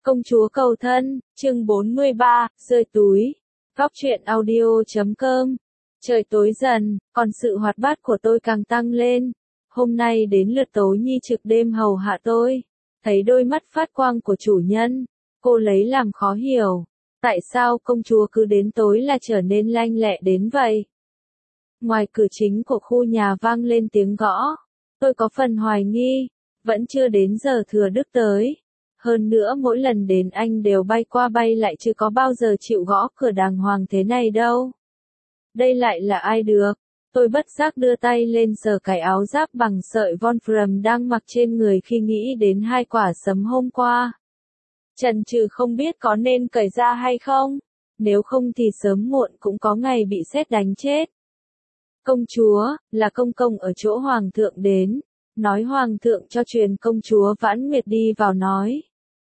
Công chúa cầu thân, chương 43, rơi túi. Góc truyện audio.com. Trời tối dần, còn sự hoạt bát của tôi càng tăng lên. Hôm nay đến lượt Tố Nhi trực đêm hầu hạ tôi. Thấy đôi mắt phát quang của chủ nhân, cô lấy làm khó hiểu. Tại sao công chúa cứ đến tối là trở nên lanh lẹ đến vậy? Ngoài cửa chính của khu nhà vang lên tiếng gõ. Tôi có phần hoài nghi, vẫn chưa đến giờ thừa đức tới. Hơn nữa mỗi lần đến anh đều bay qua bay lại chứ có bao giờ chịu gõ cửa đàng hoàng thế này đâu. Đây lại là ai được? Tôi bất giác đưa tay lên sờ cái áo giáp bằng sợi Wolfram đang mặc trên người khi nghĩ đến 2 quả sấm hôm qua. Chần chừ không biết có nên cởi ra hay không, nếu không thì sớm muộn cũng có ngày bị sét đánh chết. Công chúa, là công công ở chỗ hoàng thượng đến, nói hoàng thượng cho truyền công chúa Vãn Nguyệt đi vào nói.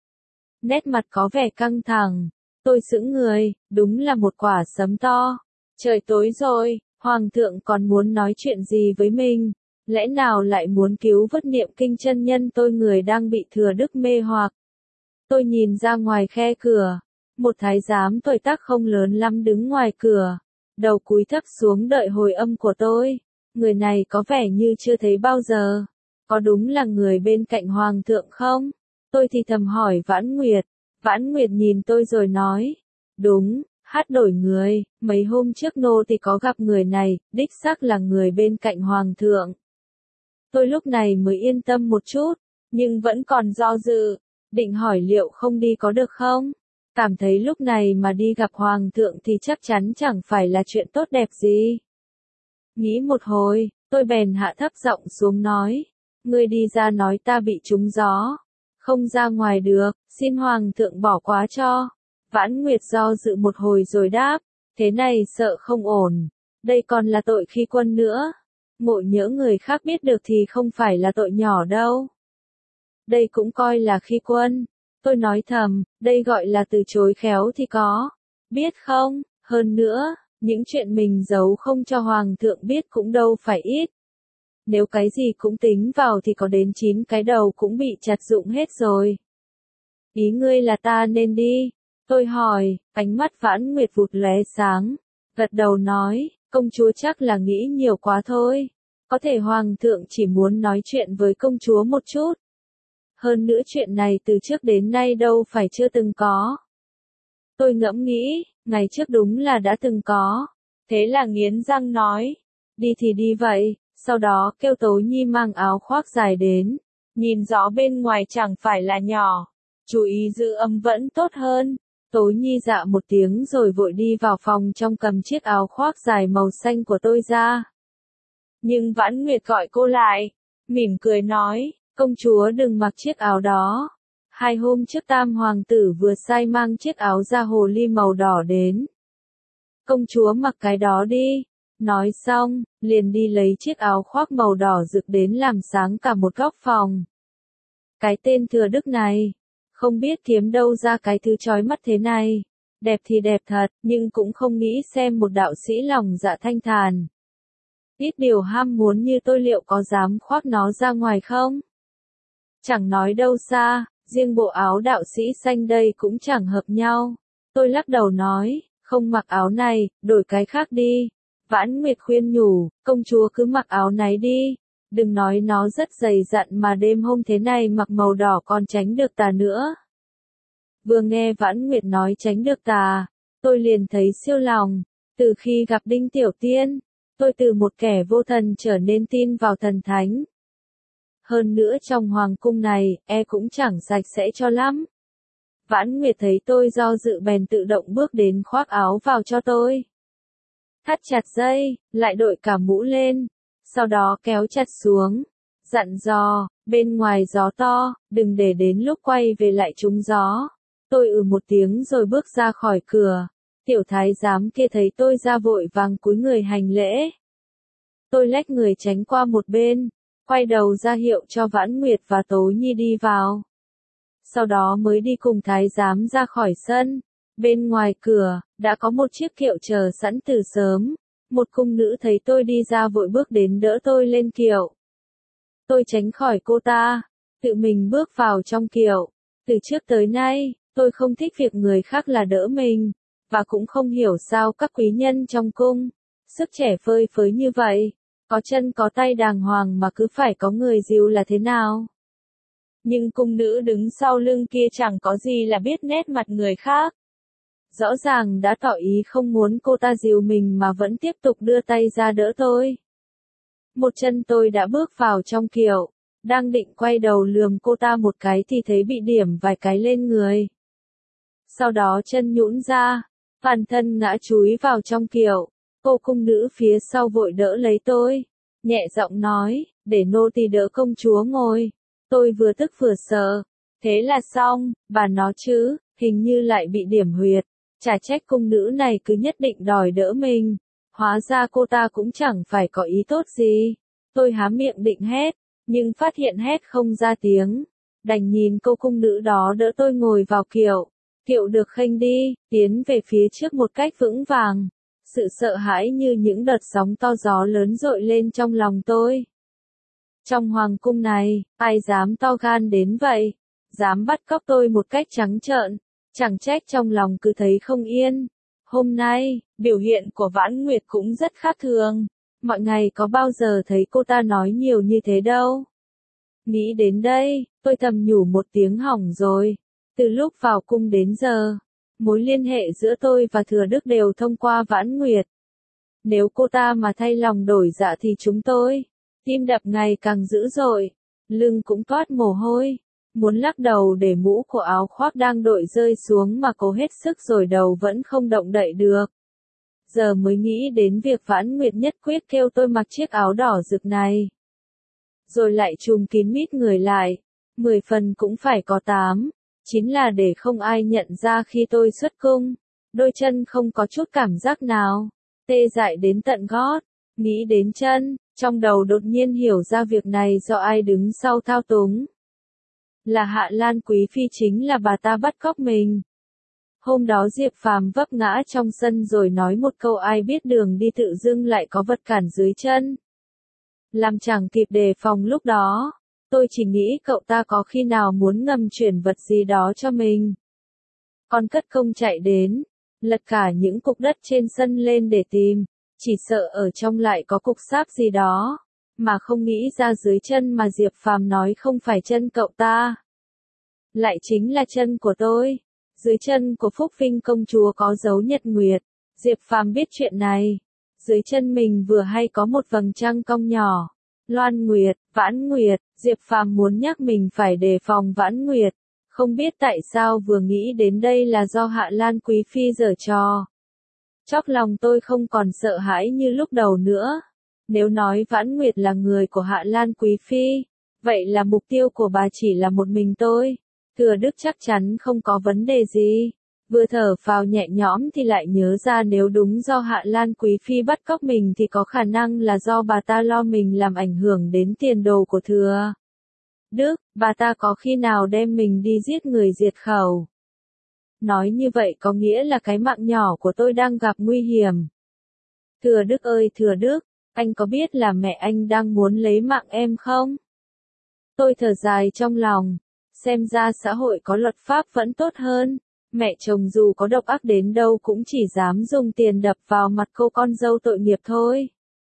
Nét mặt có vẻ căng thẳng, tôi sững người, đúng là một quả sấm to. Trời tối rồi, hoàng thượng còn muốn nói chuyện gì với mình, lẽ nào lại muốn cứu vớt Niệm Kinh chân nhân tôi người đang bị thừa đức mê hoặc. Tôi nhìn ra ngoài khe cửa, một thái giám tuổi tác không lớn lắm đứng ngoài cửa, đầu cúi thấp xuống đợi hồi âm của tôi. Người này có vẻ như chưa thấy bao giờ, có đúng là người bên cạnh hoàng thượng không? Tôi thì thầm hỏi Vãn Nguyệt. Vãn Nguyệt nhìn tôi rồi nói, đúng, hát đổi người, mấy hôm trước nô thì có gặp người này, đích xác là người bên cạnh hoàng thượng. Tôi lúc này mới yên tâm một chút, nhưng vẫn còn do dự, định hỏi liệu không đi có được không? Cảm thấy lúc này mà đi gặp hoàng thượng thì chắc chắn chẳng phải là chuyện tốt đẹp gì. Nghĩ một hồi, tôi bèn hạ thấp giọng xuống nói, ngươi đi ra nói ta bị trúng gió. Không ra ngoài được, xin hoàng thượng bỏ qua cho. Vãn Nguyệt do dự một hồi rồi đáp, thế này sợ không ổn, đây còn là tội khi quân nữa. Ngộ nhỡ người khác biết được thì không phải là tội nhỏ đâu. Đây cũng coi là khi quân. Tôi nói thầm, đây gọi là từ chối khéo thì có. Biết không, hơn nữa, những chuyện mình giấu không cho hoàng thượng biết cũng đâu phải ít. Nếu cái gì cũng tính vào thì có đến 9 cái đầu cũng bị chặt rụng hết rồi. Ý ngươi là ta nên đi? Tôi hỏi, ánh mắt Vãn Nguyệt vụt lóe sáng, gật đầu nói, công chúa chắc là nghĩ nhiều quá thôi. Có thể hoàng thượng chỉ muốn nói chuyện với công chúa một chút. Hơn nữa chuyện này từ trước đến nay đâu phải chưa từng có. Tôi ngẫm nghĩ, ngày trước đúng là đã từng có. Thế là nghiến răng nói, đi thì đi vậy. Sau đó kêu Tố Nhi mang áo khoác dài đến, nhìn rõ bên ngoài chẳng phải là nhỏ, chú ý giữ ấm vẫn tốt hơn. Tố Nhi dạ một tiếng rồi vội đi vào phòng trong cầm chiếc áo khoác dài màu xanh của tôi ra. Nhưng Vãn Nguyệt gọi cô lại, mỉm cười nói, công chúa đừng mặc chiếc áo đó. 2 hôm trước Tam hoàng tử vừa sai mang chiếc áo da hồ ly màu đỏ đến. Công chúa mặc cái đó đi. Nói xong, liền đi lấy chiếc áo khoác màu đỏ rực đến làm sáng cả một góc phòng. Cái tên thừa đức này, không biết kiếm đâu ra cái thứ chói mắt thế này. Đẹp thì đẹp thật, nhưng cũng không nghĩ xem một đạo sĩ lòng dạ thanh thản. Ít điều ham muốn như tôi liệu có dám khoác nó ra ngoài không? Chẳng nói đâu xa, riêng bộ áo đạo sĩ xanh đây cũng chẳng hợp nhau. Tôi lắc đầu nói, không mặc áo này, đổi cái khác đi. Vãn Nguyệt khuyên nhủ, công chúa cứ mặc áo này đi, đừng nói nó rất dày dặn mà đêm hôm thế này mặc màu đỏ còn tránh được tà nữa. Vừa nghe Vãn Nguyệt nói tránh được tà, tôi liền thấy siêu lòng. Từ khi gặp Đinh Tiểu Tiên, tôi từ một kẻ vô thần trở nên tin vào thần thánh. Hơn nữa trong hoàng cung này, cũng chẳng sạch sẽ cho lắm. Vãn Nguyệt thấy tôi do dự bèn tự động bước đến khoác áo vào cho tôi. Thắt chặt dây, lại đội cả mũ lên, sau đó kéo chặt xuống, dặn dò, bên ngoài gió to, đừng để đến lúc quay về lại trúng gió. Tôi một tiếng rồi bước ra khỏi cửa, tiểu thái giám kia thấy tôi ra vội vàng cúi người hành lễ. Tôi lách người tránh qua một bên, quay đầu ra hiệu cho Vãn Nguyệt và Tố Nhi đi vào. Sau đó mới đi cùng thái giám ra khỏi sân. Bên ngoài cửa, đã có một chiếc kiệu chờ sẵn từ sớm. Một cung nữ thấy tôi đi ra vội bước đến đỡ tôi lên kiệu. Tôi tránh khỏi cô ta, tự mình bước vào trong kiệu. Từ trước tới nay, Tôi không thích việc người khác là đỡ mình, và cũng không hiểu sao các quý nhân trong cung, sức trẻ phơi phới như vậy, có chân có tay đàng hoàng mà cứ phải có người dìu là thế nào. Nhưng cung nữ đứng sau lưng kia chẳng có gì là biết nét mặt người khác. Rõ ràng đã tỏ ý không muốn cô ta dìu mình mà vẫn tiếp tục đưa tay ra đỡ tôi. Một chân tôi đã bước vào trong kiệu, đang định quay đầu lườm cô ta một cái thì thấy bị điểm vài cái lên người. Sau đó chân nhũn ra, toàn thân ngã chúi vào trong kiệu, cô cung nữ phía sau vội đỡ lấy tôi, nhẹ giọng nói, để nô tỳ đỡ công chúa ngồi. Tôi vừa tức vừa sợ, thế là xong, bà nó chứ, hình như lại bị điểm huyệt, chả trách cung nữ này cứ nhất định đòi đỡ mình, hóa ra cô ta cũng chẳng phải có ý tốt gì. Tôi há miệng định hét, nhưng phát hiện hét không ra tiếng, đành nhìn cô cung nữ đó đỡ tôi ngồi vào kiệu. Kiệu được khênh đi, tiến về phía trước một cách vững vàng. Sự sợ hãi như những đợt sóng to gió lớn dội lên trong lòng tôi. Trong hoàng cung này, ai dám to gan đến vậy? Dám bắt cóc tôi một cách trắng trợn, chẳng trách trong lòng cứ thấy không yên. Hôm nay, biểu hiện của Vãn Nguyệt cũng rất khác thường. Mọi ngày có bao giờ thấy cô ta nói nhiều như thế đâu. Nghĩ đến đây, tôi thầm nhủ một tiếng hỏng rồi. Từ lúc vào cung đến giờ, mối liên hệ giữa tôi và Thừa Đức đều thông qua Vãn Nguyệt. Nếu cô ta mà thay lòng đổi dạ thì chúng tôi, tim đập ngày càng dữ dội, lưng cũng toát mồ hôi, muốn lắc đầu để mũ của áo khoác đang đội rơi xuống mà cố hết sức rồi đầu vẫn không động đậy được. Giờ mới nghĩ đến việc Vãn Nguyệt nhất quyết kêu tôi mặc chiếc áo đỏ rực này. Rồi lại trùm kín mít người lại, 10 phần cũng phải có 8. Chính là để không ai nhận ra khi tôi xuất cung. Đôi chân không có chút cảm giác nào, tê dại đến tận gót. Nghĩ đến chân, trong đầu đột nhiên hiểu ra việc này do ai đứng sau thao túng. Là Hạ Lan Quý Phi, chính là bà ta bắt cóc mình. Hôm đó Diệp Phàm vấp ngã trong sân rồi nói một câu ai biết đường đi tự dưng lại có vật cản dưới chân. Làm chẳng kịp đề phòng lúc đó. Tôi chỉ nghĩ cậu ta có khi nào muốn ngầm chuyển vật gì đó cho mình. Còn cất công chạy đến, lật cả những cục đất trên sân lên để tìm, chỉ sợ ở trong lại có cục sáp gì đó, mà không nghĩ ra dưới chân mà Diệp Phàm nói không phải chân cậu ta. Lại chính là chân của tôi. Dưới chân của Phúc Vinh công chúa có dấu nhật nguyệt. Diệp Phàm biết chuyện này. Dưới chân mình vừa hay có một vầng trăng cong nhỏ. Loan Nguyệt, Vãn Nguyệt, Diệp Phàm muốn nhắc mình phải đề phòng Vãn Nguyệt. Không biết tại sao vừa nghĩ đến đây là do Hạ Lan Quý Phi giở trò. Chóc lòng tôi không còn sợ hãi như lúc đầu nữa. Nếu nói Vãn Nguyệt là người của Hạ Lan Quý Phi, vậy là mục tiêu của bà chỉ là một mình tôi. Thừa Đức chắc chắn không có vấn đề gì. Vừa thở phào nhẹ nhõm thì lại nhớ ra nếu đúng do Hạ Lan Quý Phi bắt cóc mình thì có khả năng là do bà ta lo mình làm ảnh hưởng đến tiền đồ của Thừa Đức, bà ta có khi nào đem mình đi giết người diệt khẩu. Nói như vậy có nghĩa là cái mạng nhỏ của tôi đang gặp nguy hiểm. Thừa Đức ơi Thừa Đức, anh có biết là mẹ anh đang muốn lấy mạng em không? Tôi thở dài trong lòng, xem ra xã hội có luật pháp vẫn tốt hơn. Mẹ chồng dù có độc ác đến đâu cũng chỉ dám dùng tiền đập vào mặt cô con dâu tội nghiệp thôi.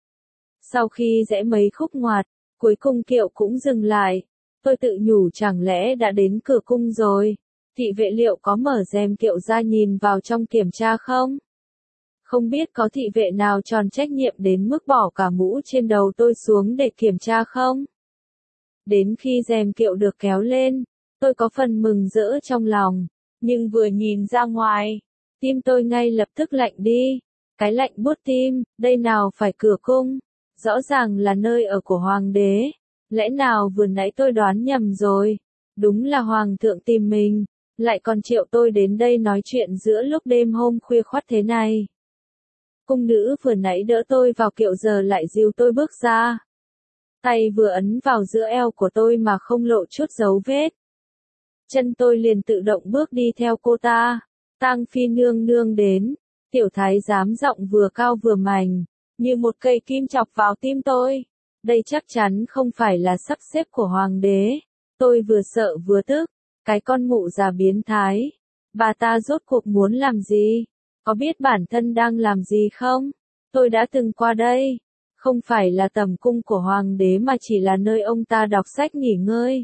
Sau khi rẽ mấy khúc ngoặt, cuối cùng kiệu cũng dừng lại. Tôi tự nhủ chẳng lẽ đã đến cửa cung rồi. Thị vệ liệu có mở rèm kiệu ra nhìn vào trong kiểm tra không? Không biết có thị vệ nào tròn trách nhiệm đến mức bỏ cả mũ trên đầu tôi xuống để kiểm tra không? Đến khi rèm kiệu được kéo lên, tôi có phần mừng rỡ trong lòng. Nhưng vừa nhìn ra ngoài, tim tôi ngay lập tức lạnh đi. Cái lạnh buốt tim, đây nào phải cửa cung, rõ ràng là nơi ở của hoàng đế. Lẽ nào vừa nãy tôi đoán nhầm rồi? Đúng là hoàng thượng tìm mình, lại còn triệu tôi đến đây nói chuyện giữa lúc đêm hôm khuya khoắt thế này. Cung nữ vừa nãy đỡ tôi vào kiệu giờ lại dìu tôi bước ra. Tay vừa ấn vào giữa eo của tôi mà không lộ chút dấu vết. Chân tôi liền tự động bước đi theo cô ta. Tang Phi nương nương đến. Tiểu thái giám giọng vừa cao vừa mảnh, như một cây kim chọc vào tim tôi. Đây chắc chắn không phải là sắp xếp của hoàng đế. Tôi vừa sợ vừa tức. Cái con mụ già biến thái. Bà ta rốt cuộc muốn làm gì? Có biết bản thân đang làm gì không? Tôi đã từng qua đây. Không phải là tầm cung của hoàng đế mà chỉ là nơi ông ta đọc sách nghỉ ngơi.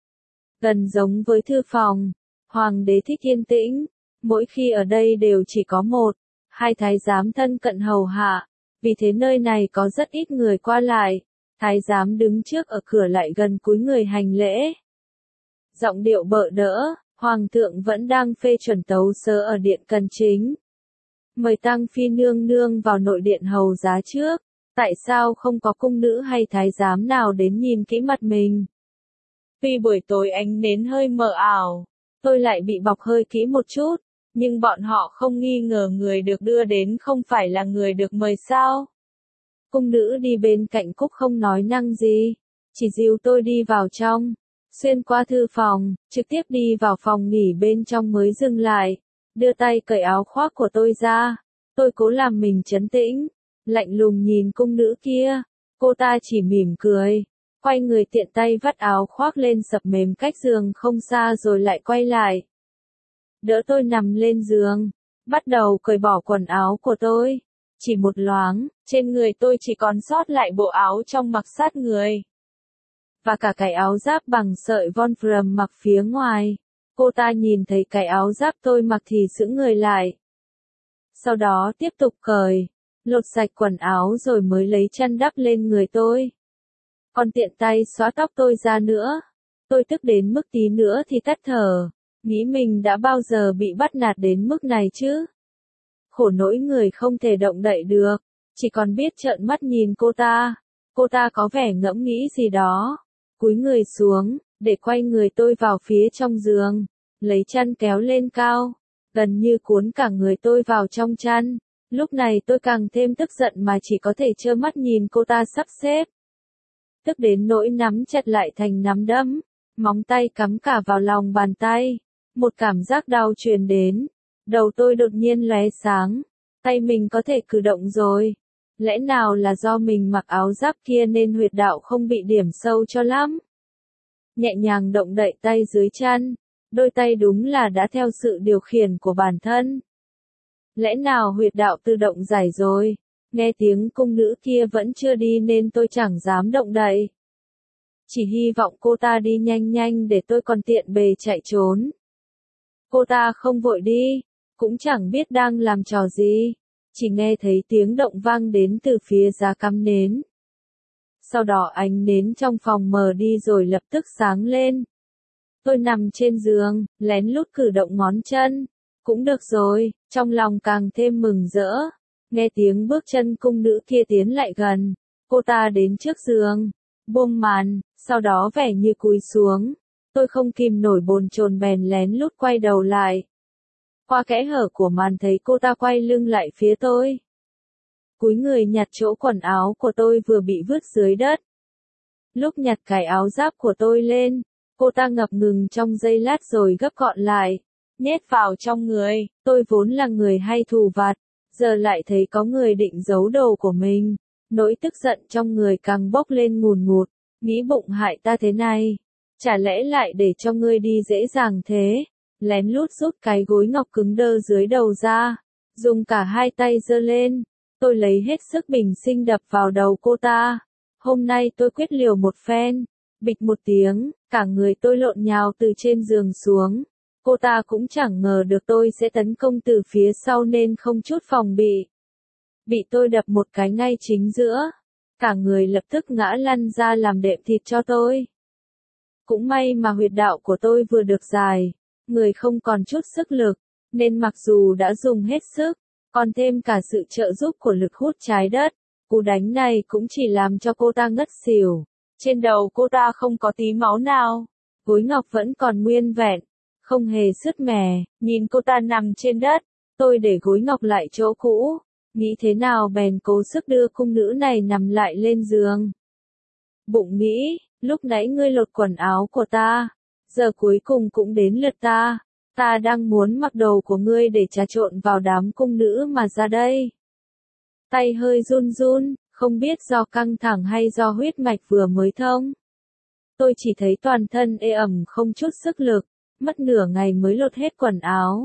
Gần giống với thư phòng, hoàng đế thích yên tĩnh, mỗi khi ở đây đều chỉ có một, hai thái giám thân cận hầu hạ, vì thế nơi này có rất ít người qua lại, thái giám đứng trước ở cửa lại gần cúi người hành lễ. Giọng điệu bợ đỡ, hoàng thượng vẫn đang phê chuẩn tấu sớ ở điện Cần Chính. Mời Tăng Phi nương nương vào nội điện hầu giá trước, tại sao không có cung nữ hay thái giám nào đến nhìn kỹ mặt mình? Tuy buổi tối ánh nến hơi mờ ảo, tôi lại bị bọc hơi kỹ một chút, nhưng bọn họ không nghi ngờ người được đưa đến không phải là người được mời sao. Cung nữ đi bên cạnh Cúc không nói năng gì, chỉ dìu tôi đi vào trong, xuyên qua thư phòng, trực tiếp đi vào phòng nghỉ bên trong mới dừng lại, đưa tay cởi áo khoác của tôi ra. Tôi cố làm mình trấn tĩnh, lạnh lùng nhìn cung nữ kia, cô ta chỉ mỉm cười, quay người tiện tay vắt áo khoác lên sập mềm cách giường không xa rồi lại quay lại. Đỡ tôi nằm lên giường, bắt đầu cởi bỏ quần áo của tôi. Chỉ một loáng, trên người tôi chỉ còn sót lại bộ áo trong mặc sát người. Và cả cái áo giáp bằng sợi Wolfram mặc phía ngoài. Cô ta nhìn thấy cái áo giáp tôi mặc thì sững người lại. Sau đó tiếp tục cởi, lột sạch quần áo rồi mới lấy chăn đắp lên người tôi. Còn tiện tay xóa tóc tôi ra nữa. Tôi tức đến mức tí nữa thì tắt thở, nghĩ mình đã bao giờ bị bắt nạt đến mức này chứ. Khổ nỗi người không thể động đậy được, chỉ còn biết trợn mắt nhìn cô ta. Cô ta có vẻ ngẫm nghĩ gì đó, cúi người xuống, để quay người tôi vào phía trong giường, lấy chăn kéo lên cao, gần như cuốn cả người tôi vào trong chăn. Lúc này tôi càng thêm tức giận mà chỉ có thể trơ mắt nhìn cô ta sắp xếp. Tức đến nỗi nắm chặt lại thành nắm đấm, móng tay cắm cả vào lòng bàn tay. Một cảm giác đau truyền đến, đầu tôi đột nhiên lóe sáng, tay mình có thể cử động rồi. Lẽ nào là do mình mặc áo giáp kia nên huyệt đạo không bị điểm sâu cho lắm? Nhẹ nhàng động đậy tay dưới chăn, đôi tay đúng là đã theo sự điều khiển của bản thân. Lẽ nào huyệt đạo tự động giải rồi? Nghe tiếng cung nữ kia vẫn chưa đi nên tôi chẳng dám động đậy. Chỉ hy vọng cô ta đi nhanh nhanh để tôi còn tiện bề chạy trốn. Cô ta không vội đi, cũng chẳng biết đang làm trò gì, chỉ nghe thấy tiếng động vang đến từ phía giá cắm nến. Sau đó ánh nến trong phòng mờ đi rồi lập tức sáng lên. Tôi nằm trên giường, lén lút cử động ngón chân. Cũng được rồi, trong lòng càng thêm mừng rỡ. Nghe tiếng bước chân cung nữ kia tiến lại gần, cô ta đến trước giường, buông màn, sau đó vẻ như cúi xuống. Tôi không kìm nổi bồn chồn bèn lén lút quay đầu lại. Qua kẽ hở của màn thấy cô ta quay lưng lại phía tôi. Cúi người nhặt chỗ quần áo của tôi vừa bị vứt dưới đất. Lúc nhặt cái áo giáp của tôi lên, cô ta ngập ngừng trong giây lát rồi gấp gọn lại, nhét vào trong người. Tôi vốn là người hay thù vặt, giờ lại thấy có người định giấu đồ của mình. Nỗi tức giận trong người càng bốc lên ngùn ngụt, nghĩ bụng hại ta thế này. Chả lẽ lại để cho ngươi đi dễ dàng thế? Lén lút rút cái gối ngọc cứng đơ dưới đầu ra, dùng cả hai tay giơ lên. Tôi lấy hết sức bình sinh đập vào đầu cô ta. Hôm nay tôi quyết liều một phen. Bịch một tiếng, cả người tôi lộn nhào từ trên giường xuống. Cô ta cũng chẳng ngờ được tôi sẽ tấn công từ phía sau nên không chút phòng bị. Bị tôi đập một cái ngay chính giữa. Cả người lập tức ngã lăn ra làm đệm thịt cho tôi. Cũng may mà huyệt đạo của tôi vừa được giải, người không còn chút sức lực, nên mặc dù đã dùng hết sức, còn thêm cả sự trợ giúp của lực hút trái đất, cú đánh này cũng chỉ làm cho cô ta ngất xỉu. Trên đầu cô ta không có tí máu nào, gối ngọc vẫn còn nguyên vẹn, không hề sứt mẻ. Nhìn cô ta nằm trên đất, tôi để gối ngọc lại chỗ cũ, nghĩ thế nào bèn cố sức đưa cung nữ này nằm lại lên giường. Bụng nghĩ, lúc nãy ngươi lột quần áo của ta, giờ cuối cùng cũng đến lượt ta. Ta đang muốn mặc đồ của ngươi để trà trộn vào đám cung nữ mà ra đây. Tay hơi run run, không biết do căng thẳng hay do huyết mạch vừa mới thông. Tôi chỉ thấy toàn thân ê ẩm không chút sức lực, mất nửa ngày mới lột hết quần áo.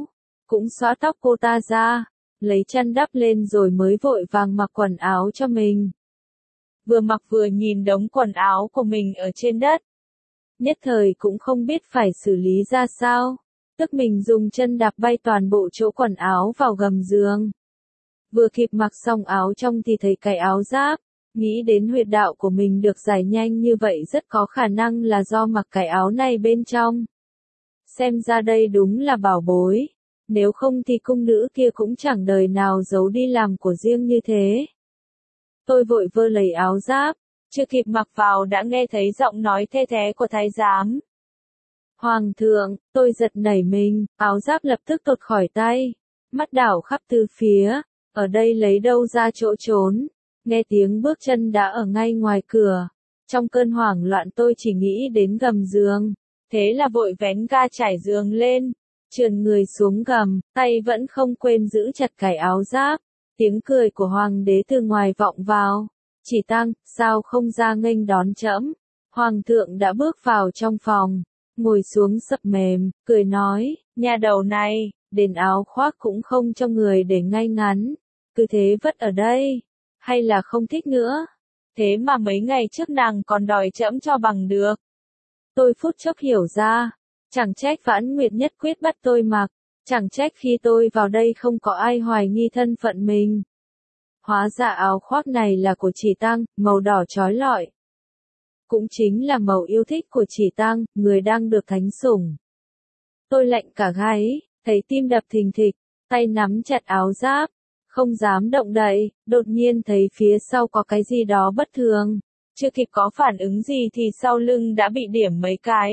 cũng xõa tóc cô ta ra, lấy chăn đắp lên rồi mới vội vàng mặc quần áo cho mình. Vừa mặc vừa nhìn đống quần áo của mình ở trên đất. Nhất thời cũng không biết phải xử lý ra sao, tức mình dùng chân đạp bay toàn bộ chỗ quần áo vào gầm giường. Vừa kịp mặc xong áo trong thì thấy cái áo giáp, nghĩ đến huyệt đạo của mình được giải nhanh như vậy rất có khả năng là do mặc cái áo này bên trong. Xem ra đây đúng là bảo bối, nếu không thì cung nữ kia cũng chẳng đời nào giấu đi làm của riêng như thế. Tôi vội vơ lấy áo giáp, chưa kịp mặc vào đã nghe thấy giọng nói the thé của thái giám. Hoàng thượng, tôi giật nảy mình, áo giáp lập tức tuột khỏi tay, mắt đảo khắp tứ phía, ở đây lấy đâu ra chỗ trốn, nghe tiếng bước chân đã ở ngay ngoài cửa. Trong cơn hoảng loạn tôi chỉ nghĩ đến gầm giường, thế là vội vén ga trải giường lên, trườn người xuống gầm, tay vẫn không quên giữ chặt cái áo giáp. Tiếng cười của hoàng đế từ ngoài vọng vào. Chỉ Tăng, sao không ra nghênh đón trẫm? Hoàng thượng đã bước vào trong phòng, ngồi xuống sập mềm, cười nói, nhà đầu này, đến áo khoác cũng không cho người để ngay ngắn, cứ thế vất ở đây, hay là không thích nữa? Thế mà mấy ngày trước nàng còn đòi trẫm cho bằng được. Tôi phút chốc hiểu ra, chẳng trách Vãn Nguyệt nhất quyết bắt tôi mặc, chẳng trách khi tôi vào đây không có ai hoài nghi thân phận mình. Hóa ra áo khoác này là của Chỉ Tăng, màu đỏ chói lọi. Cũng chính là màu yêu thích của Chỉ Tăng, người đang được thánh sủng. Tôi lạnh cả gáy, thấy tim đập thình thịch, tay nắm chặt áo giáp, không dám động đậy, đột nhiên thấy phía sau có cái gì đó bất thường. Chưa kịp có phản ứng gì thì sau lưng đã bị điểm mấy cái.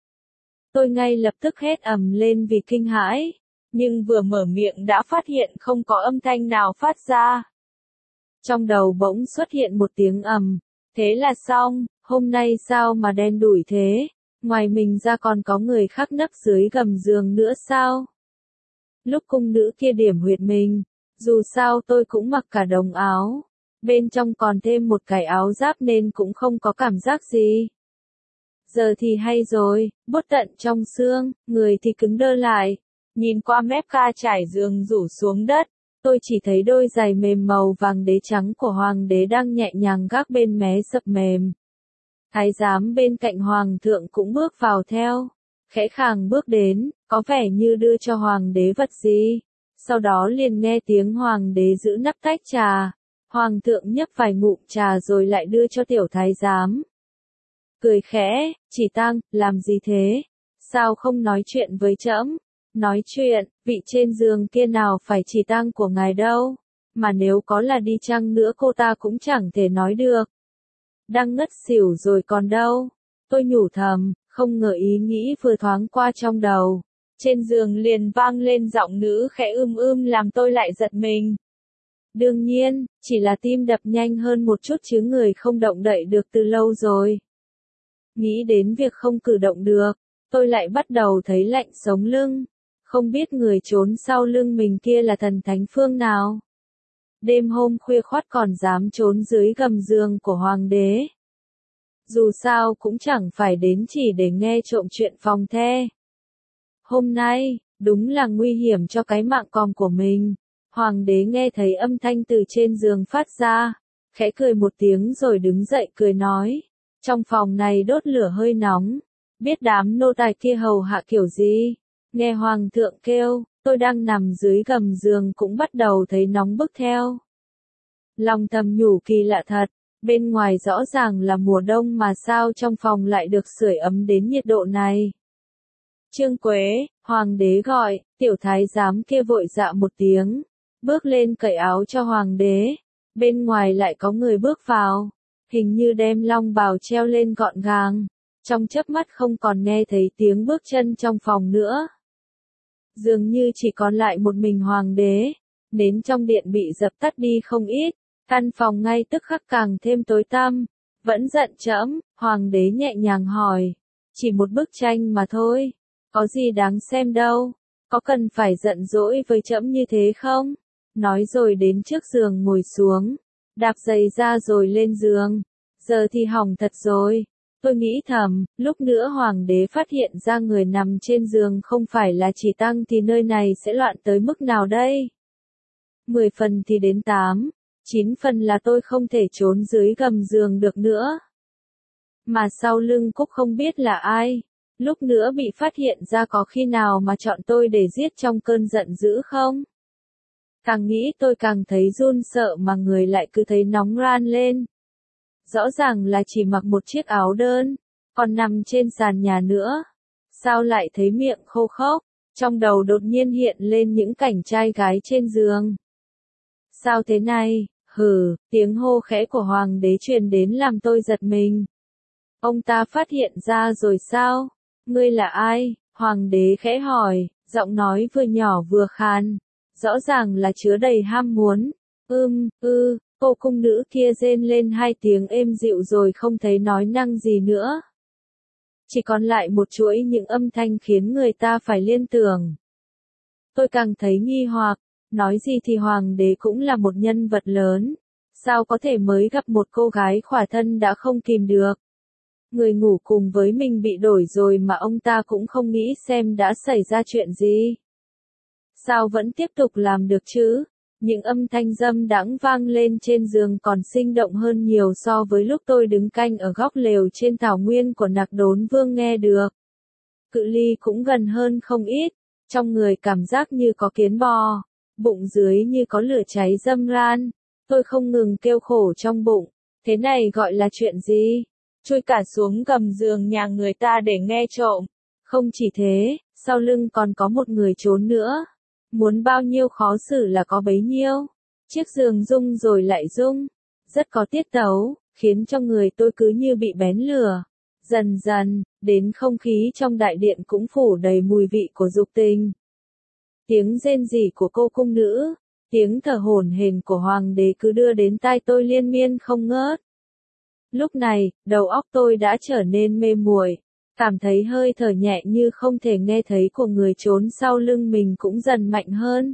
Tôi ngay lập tức hét ầm lên vì kinh hãi, nhưng vừa mở miệng đã phát hiện không có âm thanh nào phát ra. Trong đầu bỗng xuất hiện một tiếng ầm, thế là xong, hôm nay sao mà đen đủi thế, ngoài mình ra còn có người khác nấp dưới gầm giường nữa sao? Lúc cung nữ kia điểm huyệt mình, dù sao tôi cũng mặc cả đống áo, bên trong còn thêm một cái áo giáp nên cũng không có cảm giác gì. Giờ thì hay rồi, buốt tận trong xương, người thì cứng đơ lại, nhìn qua mép ga trải giường rủ xuống đất. Tôi chỉ thấy đôi giày mềm màu vàng đế trắng của hoàng đế đang nhẹ nhàng gác bên mé sập mềm. Thái giám bên cạnh hoàng thượng cũng bước vào theo, khẽ khàng bước đến, có vẻ như đưa cho hoàng đế vật gì. Sau đó liền nghe tiếng hoàng đế giữ nắp tách trà, hoàng thượng nhấp vài ngụm trà rồi lại đưa cho tiểu thái giám. Cười khẽ, Chỉ Tăng, làm gì thế? Sao không nói chuyện với trẫm? Nói chuyện, vị trên giường kia nào phải Chỉ Tăng của ngài đâu, mà nếu có là đi chăng nữa cô ta cũng chẳng thể nói được. Đang ngất xỉu rồi còn đâu. Tôi nhủ thầm, không ngờ ý nghĩ vừa thoáng qua trong đầu. Trên giường liền vang lên giọng nữ khẽ làm tôi lại giật mình. Đương nhiên, chỉ là tim đập nhanh hơn một chút chứ người không động đậy được từ lâu rồi. Nghĩ đến việc không cử động được, tôi lại bắt đầu thấy lạnh sống lưng. Không biết người trốn sau lưng mình kia là thần thánh phương nào. Đêm hôm khuya khoắt còn dám trốn dưới gầm giường của hoàng đế. Dù sao cũng chẳng phải đến chỉ để nghe trộm chuyện phòng the. Hôm nay, đúng là nguy hiểm cho cái mạng còm của mình. Hoàng đế nghe thấy âm thanh từ trên giường phát ra, khẽ cười một tiếng rồi đứng dậy cười nói. Trong phòng này đốt lửa hơi nóng, biết đám nô tài kia hầu hạ kiểu gì. Nghe hoàng thượng kêu, tôi đang nằm dưới gầm giường cũng bắt đầu thấy nóng bức theo. Lòng thầm nhủ kỳ lạ thật, bên ngoài rõ ràng là mùa đông mà sao trong phòng lại được sưởi ấm đến nhiệt độ này. Trương Quế, hoàng đế gọi, tiểu thái giám kia vội dạ một tiếng, bước lên cởi áo cho hoàng đế. Bên ngoài lại có người bước vào, hình như đem long bào treo lên gọn gàng. Trong chớp mắt không còn nghe thấy tiếng bước chân trong phòng nữa. Dường như chỉ còn lại một mình hoàng đế, nến trong điện bị dập tắt đi không ít, căn phòng ngay tức khắc càng thêm tối tăm. Vẫn giận trẫm, hoàng đế nhẹ nhàng hỏi, chỉ một bức tranh mà thôi, có gì đáng xem đâu, có cần phải giận dỗi với trẫm như thế không? Nói rồi đến trước giường ngồi xuống, đạp giày ra rồi lên giường, giờ thì hỏng thật rồi. Tôi nghĩ thầm, lúc nữa hoàng đế phát hiện ra người nằm trên giường không phải là chỉ tăng thì nơi này sẽ loạn tới mức nào đây? 10 phần thì đến 8, 9 phần là tôi không thể trốn dưới gầm giường được nữa. Mà sau lưng Cúc không biết là ai. Lúc nữa bị phát hiện ra có khi nào mà chọn tôi để giết trong cơn giận dữ không? Càng nghĩ tôi càng thấy run sợ mà người lại cứ thấy nóng ran lên. Rõ ràng là chỉ mặc một chiếc áo đơn, còn nằm trên sàn nhà nữa. Sao lại thấy miệng khô khốc, trong đầu đột nhiên hiện lên những cảnh trai gái trên giường. Sao thế này? Hừ, tiếng hô khẽ của hoàng đế truyền đến làm tôi giật mình. Ông ta phát hiện ra rồi sao? Ngươi là ai? Hoàng đế khẽ hỏi, giọng nói vừa nhỏ vừa khàn, rõ ràng là chứa đầy ham muốn. Cô cung nữ kia rên lên 2 tiếng êm dịu rồi không thấy nói năng gì nữa. Chỉ còn lại một chuỗi những âm thanh khiến người ta phải liên tưởng. Tôi càng thấy nghi hoặc, nói gì thì hoàng đế cũng là một nhân vật lớn. Sao có thể mới gặp một cô gái khỏa thân đã không kìm được. Người ngủ cùng với mình bị đổi rồi mà ông ta cũng không nghĩ xem đã xảy ra chuyện gì. Sao vẫn tiếp tục làm được chứ? Những âm thanh dâm đãng vang lên trên giường còn sinh động hơn nhiều so với lúc tôi đứng canh ở góc lều trên thảo nguyên của Nạc Đốn Vương nghe được. Cự ly cũng gần hơn không ít, trong người cảm giác như có kiến bò, bụng dưới như có lửa cháy râm ran. Tôi không ngừng kêu khổ trong bụng, thế này gọi là chuyện gì? Chui cả xuống gầm giường nhà người ta để nghe trộm. Không chỉ thế, sau lưng còn có một người trốn nữa. Muốn bao nhiêu khó xử là có bấy nhiêu. Chiếc giường rung rồi lại rung. Rất có tiết tấu, khiến cho người tôi cứ như bị bén lửa. Dần dần, đến không khí trong đại điện cũng phủ đầy mùi vị của dục tình. Tiếng rên rỉ của cô cung nữ, tiếng thở hổn hển của hoàng đế cứ đưa đến tai tôi liên miên không ngớt. Lúc này, đầu óc tôi đã trở nên mê muội, cảm thấy hơi thở nhẹ như không thể nghe thấy của người trốn sau lưng mình cũng dần mạnh hơn.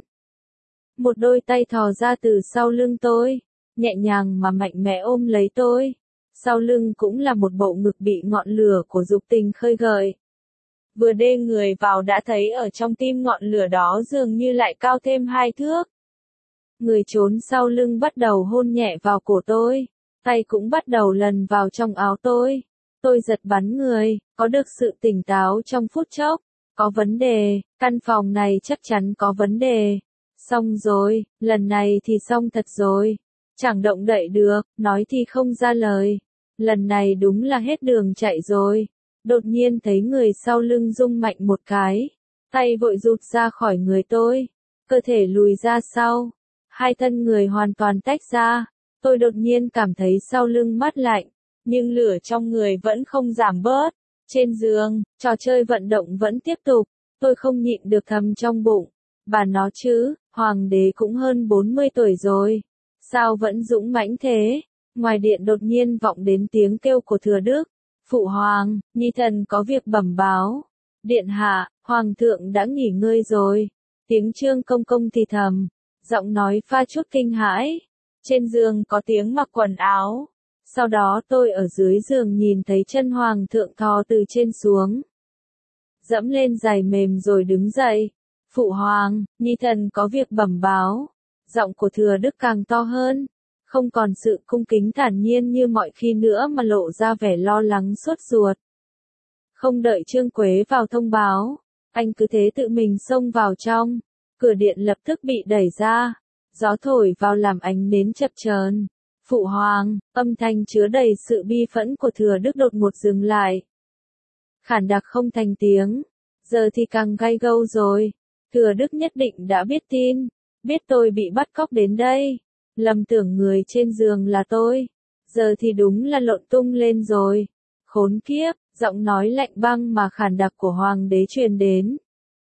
Một đôi tay thò ra từ sau lưng tôi, nhẹ nhàng mà mạnh mẽ ôm lấy tôi. Sau lưng cũng là một bộ ngực bị ngọn lửa của dục tình khơi gợi. Vừa đê người vào đã thấy ở trong tim ngọn lửa đó dường như lại cao thêm 2 thước. Người trốn sau lưng bắt đầu hôn nhẹ vào cổ tôi. Tay cũng bắt đầu lần vào trong áo tôi. Tôi giật bắn người, có được sự tỉnh táo trong phút chốc. Có vấn đề, căn phòng này chắc chắn có vấn đề. Xong rồi, lần này thì xong thật rồi. Chẳng động đậy được, nói thì không ra lời. Lần này đúng là hết đường chạy rồi. Đột nhiên thấy người sau lưng rung mạnh một cái. Tay vội rụt ra khỏi người tôi. Cơ thể lùi ra sau. Hai thân người hoàn toàn tách ra. Tôi đột nhiên cảm thấy sau lưng mát lạnh, nhưng lửa trong người vẫn không giảm bớt. Trên giường, trò chơi vận động vẫn tiếp tục, tôi không nhịn được thầm trong bụng. Bà nó chứ, hoàng đế cũng hơn 40 tuổi rồi. Sao vẫn dũng mãnh thế? Ngoài điện đột nhiên vọng đến tiếng kêu của Thừa Đức. Phụ hoàng, nhi thần có việc bẩm báo. Điện hạ, hoàng thượng đã nghỉ ngơi rồi. Tiếng Trương Công Công thì thầm, giọng nói pha chút kinh hãi. Trên giường có tiếng mặc quần áo. Sau đó tôi ở dưới giường nhìn thấy chân hoàng thượng thò từ trên xuống. Dẫm lên giày mềm rồi đứng dậy. Phụ hoàng, nhi thần có việc bẩm báo. Giọng của Thừa Đức càng to hơn. Không còn sự cung kính thản nhiên như mọi khi nữa mà lộ ra vẻ lo lắng sốt ruột. Không đợi Trương Quế vào thông báo, anh cứ thế tự mình xông vào trong. Cửa điện lập tức bị đẩy ra. Gió thổi vào làm ánh nến chập chờn. Phụ hoàng, âm thanh chứa đầy sự bi phẫn của Thừa Đức đột ngột dừng lại. Khản đặc không thành tiếng. Giờ thì càng gay gâu rồi. Thừa Đức nhất định đã biết tin. Biết tôi bị bắt cóc đến đây. Lầm tưởng người trên giường là tôi. Giờ thì đúng là lộn tung lên rồi. Khốn kiếp, giọng nói lạnh băng mà khản đặc của hoàng đế truyền đến.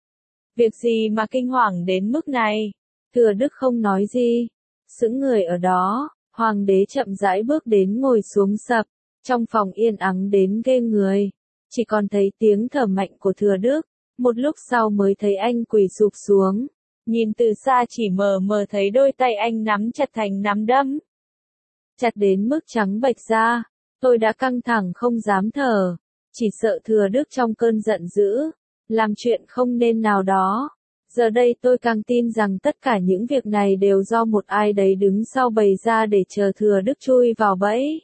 Việc gì mà kinh hoàng đến mức này? Thừa Đức không nói gì. Sững người ở đó, hoàng đế chậm rãi bước đến ngồi xuống sập. Trong phòng yên ắng đến ghê người. Chỉ còn thấy tiếng thở mạnh của Thừa Đức. Một lúc sau mới thấy anh quỳ sụp xuống. Nhìn từ xa chỉ mờ mờ thấy đôi tay anh nắm chặt thành nắm đấm. Chặt đến mức trắng bệch ra. Tôi đã căng thẳng không dám thở, chỉ sợ Thừa Đức trong cơn giận dữ, làm chuyện không nên nào đó. Giờ đây tôi càng tin rằng tất cả những việc này đều do một ai đấy đứng sau bày ra để chờ Thừa Đức chui vào bẫy.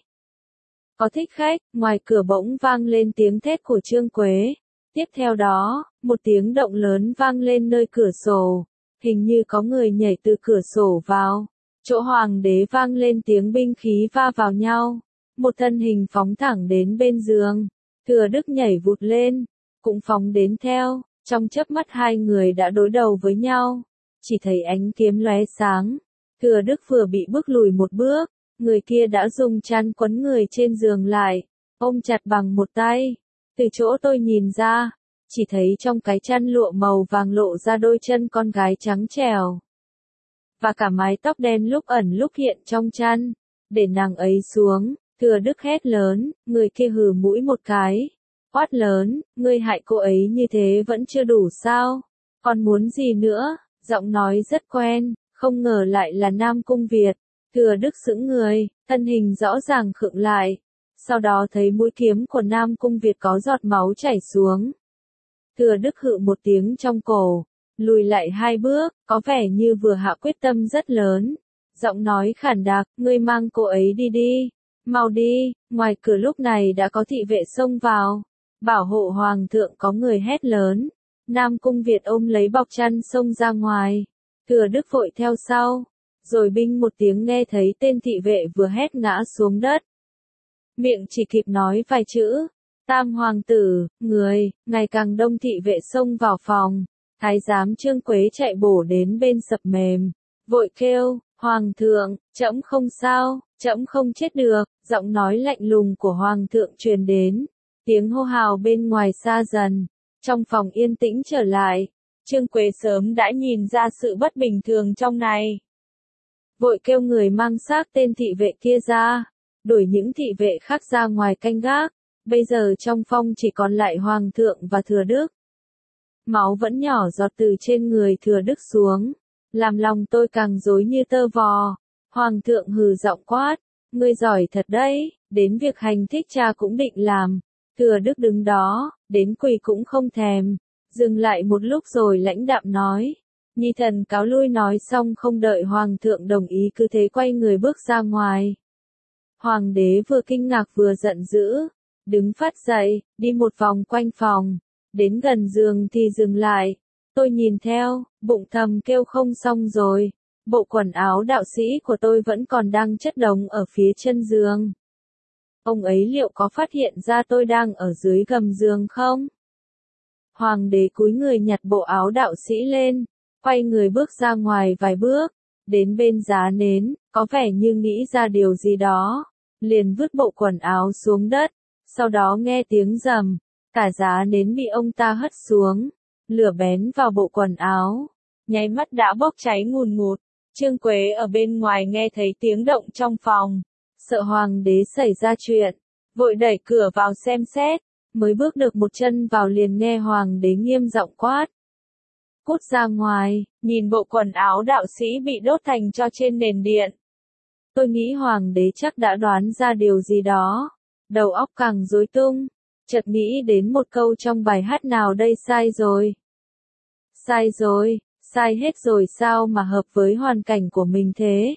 Có thích khách, ngoài cửa bỗng vang lên tiếng thét của Trương Quế. Tiếp theo đó, một tiếng động lớn vang lên nơi cửa sổ. Hình như có người nhảy từ cửa sổ vào. Chỗ hoàng đế vang lên tiếng binh khí va vào nhau. Một thân hình phóng thẳng đến bên giường. Thừa Đức nhảy vụt lên, cũng phóng đến theo. Trong chớp mắt hai người đã đối đầu với nhau. Chỉ thấy ánh kiếm lóe sáng. Thừa Đức vừa bị bước lùi một bước. Người kia đã dùng chăn quấn người trên giường lại, ôm chặt bằng một tay. Từ chỗ tôi nhìn ra, chỉ thấy trong cái chăn lụa màu vàng lộ ra đôi chân con gái trắng trẻo. Và cả mái tóc đen lúc ẩn lúc hiện trong chăn. Để nàng ấy xuống, Thừa Đức hét lớn, người kia hừ mũi một cái. Quát lớn, ngươi hại cô ấy như thế vẫn chưa đủ sao? Còn muốn gì nữa? Giọng nói rất quen, không ngờ lại là Nam Cung Việt. Thừa Đức sững người, thân hình rõ ràng khựng lại. Sau đó thấy mũi kiếm của Nam Cung Việt có giọt máu chảy xuống. Thừa Đức hự một tiếng trong cổ, lùi lại hai bước, có vẻ như vừa hạ quyết tâm rất lớn. Giọng nói khản đặc, ngươi mang cô ấy đi đi, mau đi. Ngoài cửa lúc này đã có thị vệ xông vào, bảo hộ hoàng thượng có người hét lớn. Nam Cung Việt ôm lấy bọc chăn xông ra ngoài. Thừa Đức vội theo sau. Rồi binh một tiếng nghe thấy tên thị vệ vừa hét ngã xuống đất. Miệng chỉ kịp nói vài chữ. Tam hoàng tử, người, ngày càng đông thị vệ xông vào phòng. Thái giám Trương Quế chạy bổ đến bên sập mềm. Vội kêu, hoàng thượng, trẫm không sao, trẫm không chết được. Giọng nói lạnh lùng của hoàng thượng truyền đến. Tiếng hô hào bên ngoài xa dần. Trong phòng yên tĩnh trở lại. Trương Quế sớm đã nhìn ra sự bất bình thường trong này. Vội kêu người mang xác tên thị vệ kia ra, đuổi những thị vệ khác ra ngoài canh gác. Bây giờ trong phòng chỉ còn lại hoàng thượng và Thừa Đức. Máu vẫn nhỏ giọt từ trên người Thừa Đức xuống, làm lòng tôi càng rối như tơ vò. Hoàng thượng hừ giọng quát, ngươi giỏi thật đấy, đến việc hành thích cha cũng định làm. Thừa Đức đứng đó, đến quỳ cũng không thèm, dừng lại một lúc rồi lãnh đạm nói. Nhi thần cáo lui, nói xong không đợi hoàng thượng đồng ý cứ thế quay người bước ra ngoài. Hoàng đế vừa kinh ngạc vừa giận dữ, đứng phát dậy, đi một vòng quanh phòng, đến gần giường thì dừng lại. Tôi nhìn theo, bụng thầm kêu không xong rồi, bộ quần áo đạo sĩ của tôi vẫn còn đang chất đống ở phía chân giường. Ông ấy liệu có phát hiện ra tôi đang ở dưới gầm giường không? Hoàng đế cúi người nhặt bộ áo đạo sĩ lên. Quay người bước ra ngoài vài bước, đến bên giá nến, có vẻ như nghĩ ra điều gì đó, liền vứt bộ quần áo xuống đất, sau đó nghe tiếng rầm, cả giá nến bị ông ta hất xuống, lửa bén vào bộ quần áo, nháy mắt đã bốc cháy ngùn ngụt. Trương Quế ở bên ngoài nghe thấy tiếng động trong phòng, sợ hoàng đế xảy ra chuyện, vội đẩy cửa vào xem xét, mới bước được một chân vào liền nghe hoàng đế nghiêm giọng quát. Cút ra ngoài, nhìn bộ quần áo đạo sĩ bị đốt thành tro trên nền điện. Tôi nghĩ hoàng đế chắc đã đoán ra điều gì đó. Đầu óc càng rối tung. Chợt nghĩ đến một câu trong bài hát nào đây, sai rồi. Sai rồi, sai hết rồi sao mà hợp với hoàn cảnh của mình thế.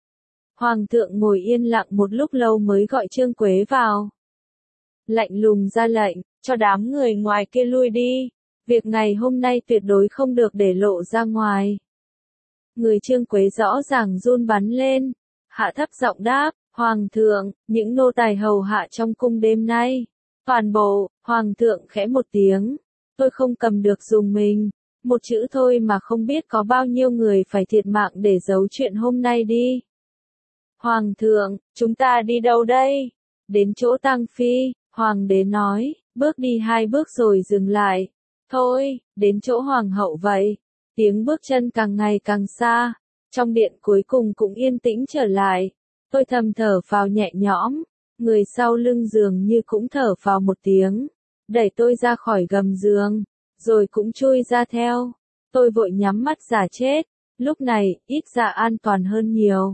Hoàng thượng ngồi yên lặng một lúc lâu mới gọi Trương Quế vào. Lạnh lùng ra lệnh, cho đám người ngoài kia lui đi. Việc ngày hôm nay tuyệt đối không được để lộ ra ngoài. Người Trương Quế rõ ràng run bắn lên, hạ thấp giọng đáp, Hoàng thượng, những nô tài hầu hạ trong cung đêm nay. Toàn bộ, Hoàng thượng khẽ một tiếng, tôi không cầm được dùng mình, một chữ thôi mà không biết có bao nhiêu người phải thiệt mạng để giấu chuyện hôm nay đi. Hoàng thượng, chúng ta đi đâu đây? Đến chỗ tang phi, Hoàng đế nói, bước đi hai bước rồi dừng lại. Thôi, đến chỗ hoàng hậu vậy. Tiếng bước chân càng ngày càng xa. Trong điện cuối cùng cũng yên tĩnh trở lại. Tôi thầm thở phào nhẹ nhõm. Người sau lưng giường như cũng thở phào một tiếng. Đẩy tôi ra khỏi gầm giường. Rồi cũng chui ra theo. Tôi vội nhắm mắt giả chết. Lúc này, ít ra an toàn hơn nhiều.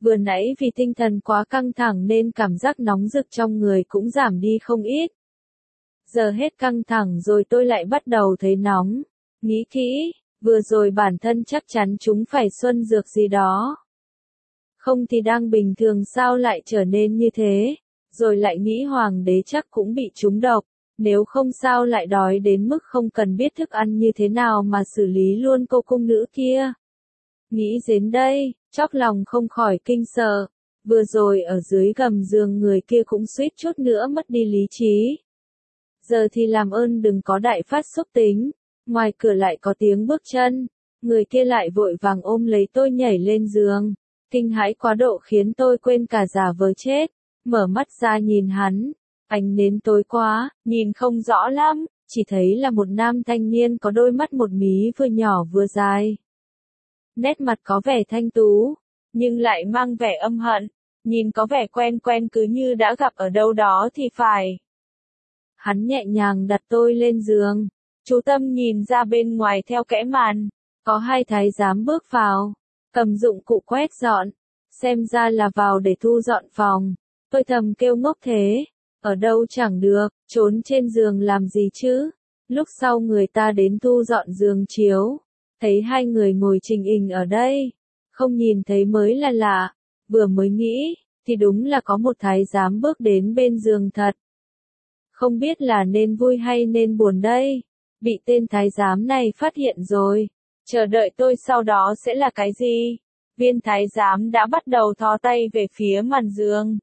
Vừa nãy vì tinh thần quá căng thẳng nên cảm giác nóng rực trong người cũng giảm đi không ít. Giờ hết căng thẳng rồi tôi lại bắt đầu thấy nóng. Nghĩ kỹ, vừa rồi bản thân chắc chắn chúng phải xuân dược gì đó. Không thì đang bình thường sao lại trở nên như thế, rồi lại nghĩ hoàng đế chắc cũng bị trúng độc, nếu không sao lại đói đến mức không cần biết thức ăn như thế nào mà xử lý luôn cô cung nữ kia. Nghĩ đến đây, chóc lòng không khỏi kinh sợ, vừa rồi ở dưới gầm giường người kia cũng suýt chút nữa mất đi lý trí. Giờ thì làm ơn đừng có đại phát xúc tính, ngoài cửa lại có tiếng bước chân, người kia lại vội vàng ôm lấy tôi nhảy lên giường. Kinh hãi quá độ khiến tôi quên cả giả vờ chết, mở mắt ra nhìn hắn, ánh nến tối quá, nhìn không rõ lắm, chỉ thấy là một nam thanh niên có đôi mắt một mí vừa nhỏ vừa dài. Nét mặt có vẻ thanh tú, nhưng lại mang vẻ âm hận, nhìn có vẻ quen quen cứ như đã gặp ở đâu đó thì phải. Hắn nhẹ nhàng đặt tôi lên giường, chú tâm nhìn ra bên ngoài theo kẽ màn, có hai thái giám bước vào. Cầm dụng cụ quét dọn, xem ra là vào để thu dọn phòng. Tôi thầm kêu ngốc thế, ở đâu chẳng được, trốn trên giường làm gì chứ. Lúc sau người ta đến thu dọn giường chiếu, thấy hai người ngồi trình hình ở đây, không nhìn thấy mới là lạ, vừa mới nghĩ, thì đúng là có một thái giám bước đến bên giường thật. Không biết là nên vui hay nên buồn đây, bị tên thái giám này phát hiện rồi. Chờ đợi tôi sau đó sẽ là cái gì? Viên thái giám đã bắt đầu thò tay về phía màn giường.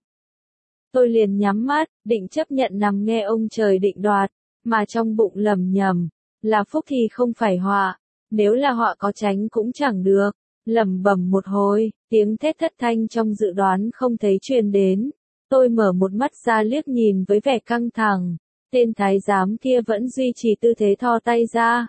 Tôi liền nhắm mắt, định chấp nhận nằm nghe ông trời định đoạt, mà trong bụng lẩm nhẩm, là phúc thì không phải họa, nếu là họa có tránh cũng chẳng được. Lẩm bẩm một hồi, tiếng thét thất thanh trong dự đoán không thấy truyền đến. Tôi mở một mắt ra liếc nhìn với vẻ căng thẳng, tên thái giám kia vẫn duy trì tư thế thò tay ra.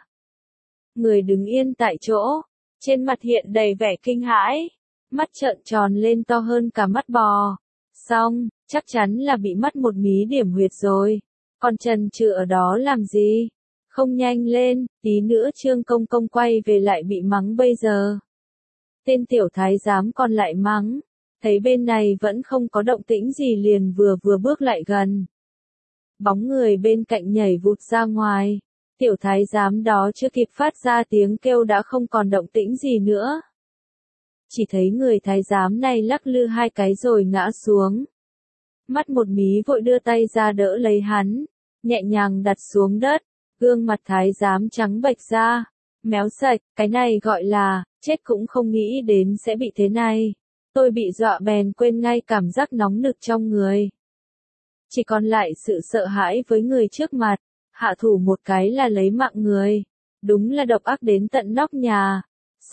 Người đứng yên tại chỗ, trên mặt hiện đầy vẻ kinh hãi, mắt trợn tròn lên to hơn cả mắt bò. Xong, chắc chắn là bị mất một mí điểm huyệt rồi. Còn chần chừ ở đó làm gì? Không nhanh lên, tí nữa Trương Công Công quay về lại bị mắng bây giờ. Tên tiểu thái giám còn lại mắng, thấy bên này vẫn không có động tĩnh gì liền vừa bước lại gần. Bóng người bên cạnh nhảy vụt ra ngoài. Tiểu thái giám đó chưa kịp phát ra tiếng kêu đã không còn động tĩnh gì nữa. Chỉ thấy người thái giám này lắc lư hai cái rồi ngã xuống. Mắt một mí vội đưa tay ra đỡ lấy hắn, nhẹ nhàng đặt xuống đất, gương mặt thái giám trắng bệch ra, méo sạch, cái này gọi là, chết cũng không nghĩ đến sẽ bị thế này. Tôi bị dọa bèn quên ngay cảm giác nóng nực trong người. Chỉ còn lại sự sợ hãi với người trước mặt. Hạ thủ một cái là lấy mạng người. Đúng là độc ác đến tận nóc nhà.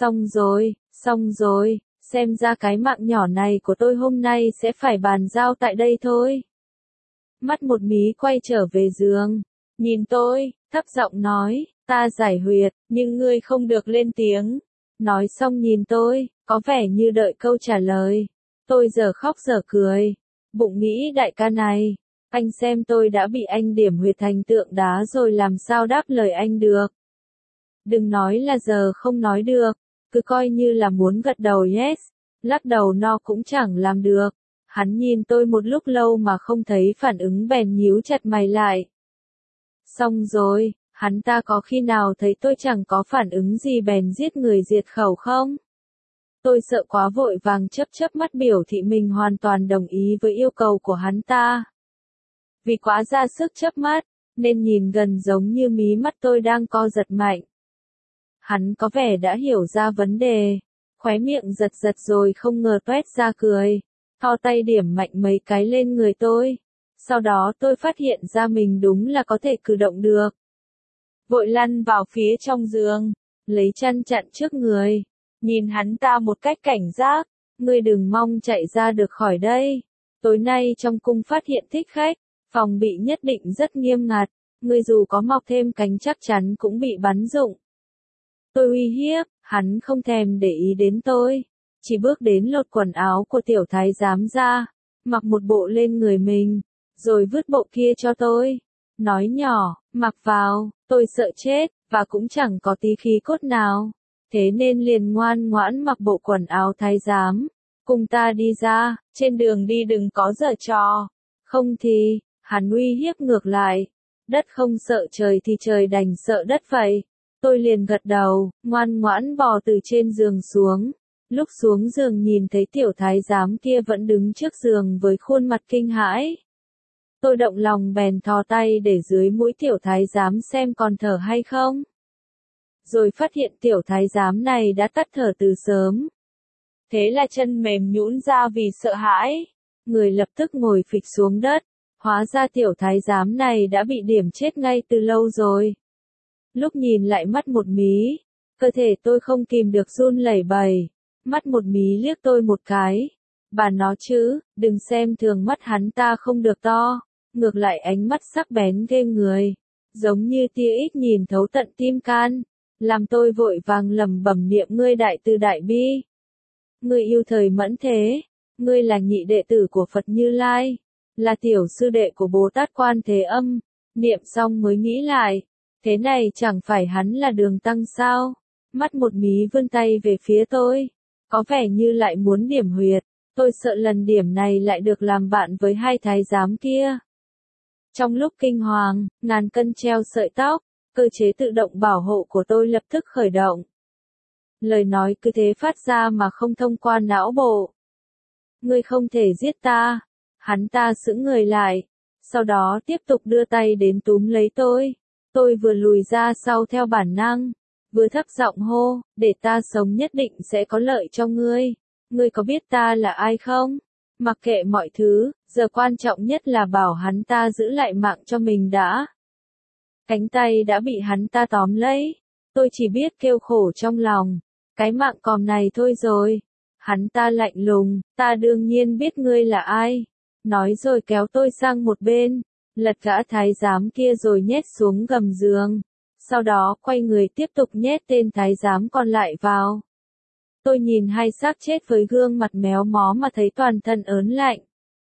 Xong rồi, xem ra cái mạng nhỏ này của tôi hôm nay sẽ phải bàn giao tại đây thôi. Mắt một mí quay trở về giường. Nhìn tôi, thấp giọng nói, ta giải huyệt, nhưng ngươi không được lên tiếng. Nói xong nhìn tôi, có vẻ như đợi câu trả lời. Tôi giờ khóc giờ cười. Bụng nghĩ đại ca này. Anh xem tôi đã bị anh điểm huyệt thành tượng đá rồi làm sao đáp lời anh được. Đừng nói là giờ không nói được, cứ coi như là muốn gật đầu yes, lắc đầu no cũng chẳng làm được. Hắn nhìn tôi một lúc lâu mà không thấy phản ứng bèn nhíu chặt mày lại. Xong rồi, hắn ta có khi nào thấy tôi chẳng có phản ứng gì bèn giết người diệt khẩu không? Tôi sợ quá vội vàng chớp mắt biểu thị mình hoàn toàn đồng ý với yêu cầu của hắn ta. Vì quá ra sức chớp mắt, nên nhìn gần giống như mí mắt tôi đang co giật mạnh. Hắn có vẻ đã hiểu ra vấn đề, khóe miệng giật rồi không ngờ toét ra cười, thò tay điểm mạnh mấy cái lên người tôi. Sau đó tôi phát hiện ra mình đúng là có thể cử động được. Vội lăn vào phía trong giường, lấy chăn chặn trước người, nhìn hắn ta một cách cảnh giác, ngươi đừng mong chạy ra được khỏi đây. Tối nay trong cung phát hiện thích khách. Phòng bị nhất định rất nghiêm ngặt, ngươi dù có mọc thêm cánh chắc chắn cũng bị bắn rụng. Tôi uy hiếp, hắn không thèm để ý đến tôi, chỉ bước đến lột quần áo của tiểu thái giám ra, mặc một bộ lên người mình, rồi vứt bộ kia cho tôi. Nói nhỏ, mặc vào, tôi sợ chết, và cũng chẳng có tí khí cốt nào. Thế nên liền ngoan ngoãn mặc bộ quần áo thái giám. cùng ta đi ra, trên đường đi đừng có giở trò. Không thì, hắn uy hiếp ngược lại. Đất không sợ trời thì trời đành sợ đất vậy. Tôi liền gật đầu, ngoan ngoãn bò từ trên giường xuống. Lúc xuống giường nhìn thấy tiểu thái giám kia vẫn đứng trước giường với khuôn mặt kinh hãi. Tôi động lòng bèn thò tay để dưới mũi tiểu thái giám xem còn thở hay không. Rồi phát hiện tiểu thái giám này đã tắt thở từ sớm. Thế là chân mềm nhũn ra vì sợ hãi. Người lập tức ngồi phịch xuống đất. Hóa ra tiểu thái giám này đã bị điểm chết ngay từ lâu rồi. Lúc nhìn lại mắt một mí, cơ thể tôi không kìm được run lẩy bẩy. Mắt một mí liếc tôi một cái. Bà nó chứ, đừng xem thường mắt hắn ta không được to. Ngược lại ánh mắt sắc bén ghê người. Giống như tia ích nhìn thấu tận tim can. Làm tôi vội vàng lẩm bẩm niệm ngươi đại từ đại bi. Ngươi yêu thời mẫn thế. Ngươi là nhị đệ tử của Phật Như Lai. Là tiểu sư đệ của Bồ Tát Quan Thế Âm. Niệm xong mới nghĩ lại. Thế này chẳng phải hắn là Đường Tăng sao? Mắt một mí vươn tay về phía tôi. Có vẻ như lại muốn điểm huyệt. Tôi sợ lần điểm này lại được làm bạn với hai thái giám kia. Trong lúc kinh hoàng, ngàn cân treo sợi tóc, cơ chế tự động bảo hộ của tôi lập tức khởi động. Lời nói cứ thế phát ra mà không thông qua não bộ. Ngươi không thể giết ta. Hắn ta sững người lại. Sau đó tiếp tục đưa tay đến túm lấy tôi. Tôi vừa lùi ra sau theo bản năng. Vừa thấp giọng hô, để ta sống nhất định sẽ có lợi cho ngươi. Ngươi có biết ta là ai không? Mặc kệ mọi thứ, giờ quan trọng nhất là bảo hắn ta giữ lại mạng cho mình đã. Cánh tay đã bị hắn ta tóm lấy. Tôi chỉ biết kêu khổ trong lòng. Cái mạng còm này thôi rồi. Hắn ta lạnh lùng, ta đương nhiên biết ngươi là ai. Nói rồi kéo tôi sang một bên. Lật gã thái giám kia rồi nhét xuống gầm giường. Sau đó quay người tiếp tục nhét tên thái giám còn lại vào. Tôi nhìn hai xác chết với gương mặt méo mó mà thấy toàn thân ớn lạnh.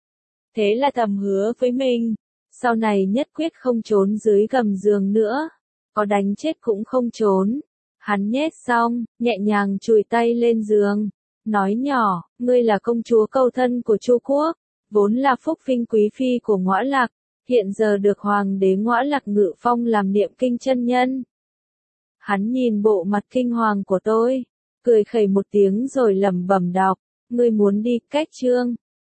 Thế là thầm hứa với mình. Sau này nhất quyết không trốn dưới gầm giường nữa. Có đánh chết cũng không trốn. Hắn nhét xong, nhẹ nhàng chùi tay lên giường. Nói nhỏ, ngươi là công chúa cầu thân của Chu Quốc. Vốn là phúc vinh quý phi của Ngõa Lạc. Hiện giờ được Hoàng đế Ngõa Lạc ngự phong làm niệm kinh chân nhân. Hắn nhìn bộ mặt kinh hoàng của tôi. Cười khẩy một tiếng rồi lẩm bẩm đọc. Ngươi muốn đi cách chương.